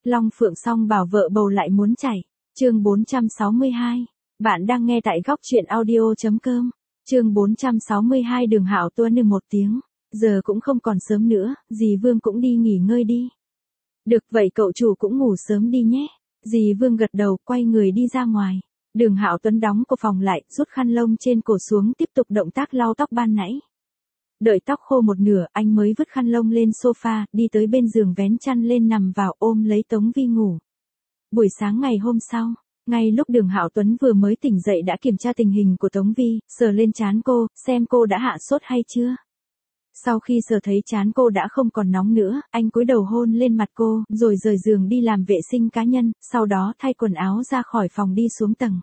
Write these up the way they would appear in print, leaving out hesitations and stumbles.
Long Phượng song bảo vợ bầu lại muốn chảy. Chương 462. Bạn đang nghe tại góc truyện audio.com. Chương 462 Đường Hạo Tuấn một tiếng. Giờ cũng không còn sớm nữa, dì Vương cũng đi nghỉ ngơi đi. Được vậy cậu chủ cũng ngủ sớm đi nhé. Dì Vương gật đầu, quay người đi ra ngoài. Đường Hạo Tuấn đóng cửa phòng lại, rút khăn lông trên cổ xuống tiếp tục động tác lau tóc ban nãy. Đợi tóc khô một nửa, anh mới vứt khăn lông lên sofa, đi tới bên giường vén chăn lên nằm vào ôm lấy Tống Vi ngủ. Buổi sáng ngày hôm sau, ngay lúc Đường Hạo Tuấn vừa mới tỉnh dậy đã kiểm tra tình hình của Tống Vi, sờ lên trán cô, xem cô đã hạ sốt hay chưa. Sau khi sờ thấy trán cô đã không còn nóng nữa, anh cúi đầu hôn lên mặt cô, rồi rời giường đi làm vệ sinh cá nhân, sau đó thay quần áo ra khỏi phòng đi xuống tầng.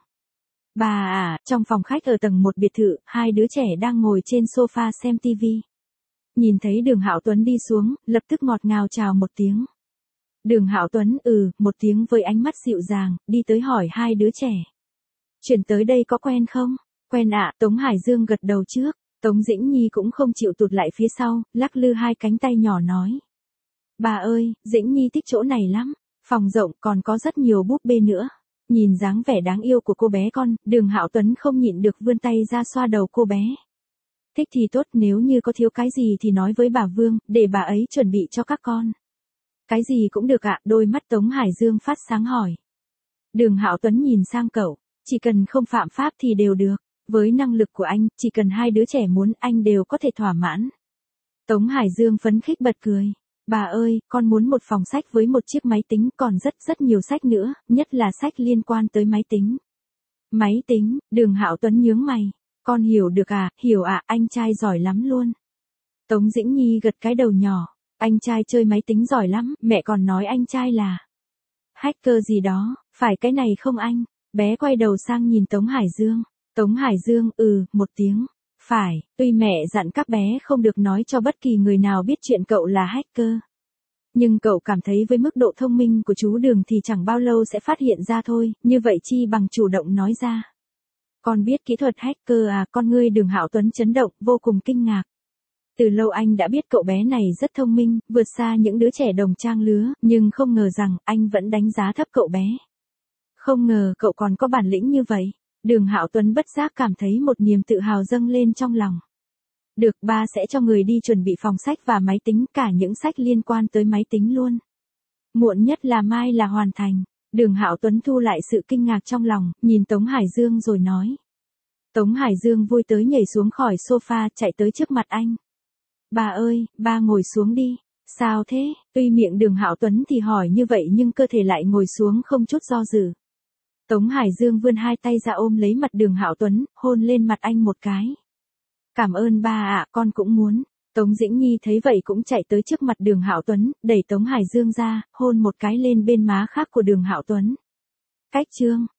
Trong phòng khách ở tầng 1 biệt thự, hai đứa trẻ đang ngồi trên sofa xem tivi. Nhìn thấy Đường Hạo Tuấn đi xuống, lập tức ngọt ngào chào một tiếng. Đường Hạo Tuấn một tiếng với ánh mắt dịu dàng, đi tới hỏi hai đứa trẻ. Chuyển tới đây có quen không? Quen ạ, Tống Hải Dương gật đầu trước. Tống Dĩnh Nhi cũng không chịu tụt lại phía sau, lắc lư hai cánh tay nhỏ nói. Bà ơi, Dĩnh Nhi thích chỗ này lắm, phòng rộng còn có rất nhiều búp bê nữa. Nhìn dáng vẻ đáng yêu của cô bé con, Đường Hạo Tuấn không nhịn được vươn tay ra xoa đầu cô bé. Thích thì tốt, nếu như có thiếu cái gì thì nói với bà Vương, để bà ấy chuẩn bị cho các con. Cái gì cũng được ạ, đôi mắt Tống Hải Dương phát sáng hỏi. Đường Hạo Tuấn nhìn sang cậu, chỉ cần không phạm pháp thì đều được. Với năng lực của anh, chỉ cần hai đứa trẻ muốn anh đều có thể thỏa mãn. Tống Hải Dương phấn khích bật cười. Bà ơi, con muốn một phòng sách với một chiếc máy tính, còn rất nhiều sách nữa, nhất là sách liên quan tới máy tính. Máy tính, Đường Hạo Tuấn nhướng mày. Con hiểu được à, hiểu ạ, anh trai giỏi lắm luôn. Tống Dĩnh Nhi gật cái đầu nhỏ. Anh trai chơi máy tính giỏi lắm, mẹ còn nói anh trai là hacker gì đó, phải cái này không anh? Bé quay đầu sang nhìn Tống Hải Dương. Tống Hải Dương một tiếng. Phải, tuy mẹ dặn các bé không được nói cho bất kỳ người nào biết chuyện cậu là hacker. Nhưng cậu cảm thấy với mức độ thông minh của chú Đường thì chẳng bao lâu sẽ phát hiện ra thôi, như vậy chi bằng chủ động nói ra. Con biết kỹ thuật hacker à? Con ngươi Đường Hạo Tuấn chấn động, vô cùng kinh ngạc. Từ lâu anh đã biết cậu bé này rất thông minh, vượt xa những đứa trẻ đồng trang lứa, nhưng không ngờ rằng anh vẫn đánh giá thấp cậu bé. Không ngờ cậu còn có bản lĩnh như vậy. Đường Hạo Tuấn bất giác cảm thấy một niềm tự hào dâng lên trong lòng. Được, ba sẽ cho người đi chuẩn bị phòng sách và máy tính, cả những sách liên quan tới máy tính luôn. Muộn nhất là mai là hoàn thành. Đường Hạo Tuấn thu lại sự kinh ngạc trong lòng, nhìn Tống Hải Dương rồi nói. Tống Hải Dương vui tới nhảy xuống khỏi sofa, chạy tới trước mặt anh. Bà ơi, ba ngồi xuống đi. Sao thế? Tuy miệng Đường Hạo Tuấn thì hỏi như vậy nhưng cơ thể lại ngồi xuống không chút do dự. Tống Hải Dương vươn hai tay ra ôm lấy mặt Đường Hạo Tuấn, hôn lên mặt anh một cái. Cảm ơn ba ạ, con cũng muốn. Tống Dĩnh Nhi thấy vậy cũng chạy tới trước mặt Đường Hạo Tuấn, đẩy Tống Hải Dương ra, hôn một cái lên bên má khác của Đường Hạo Tuấn. Cách chương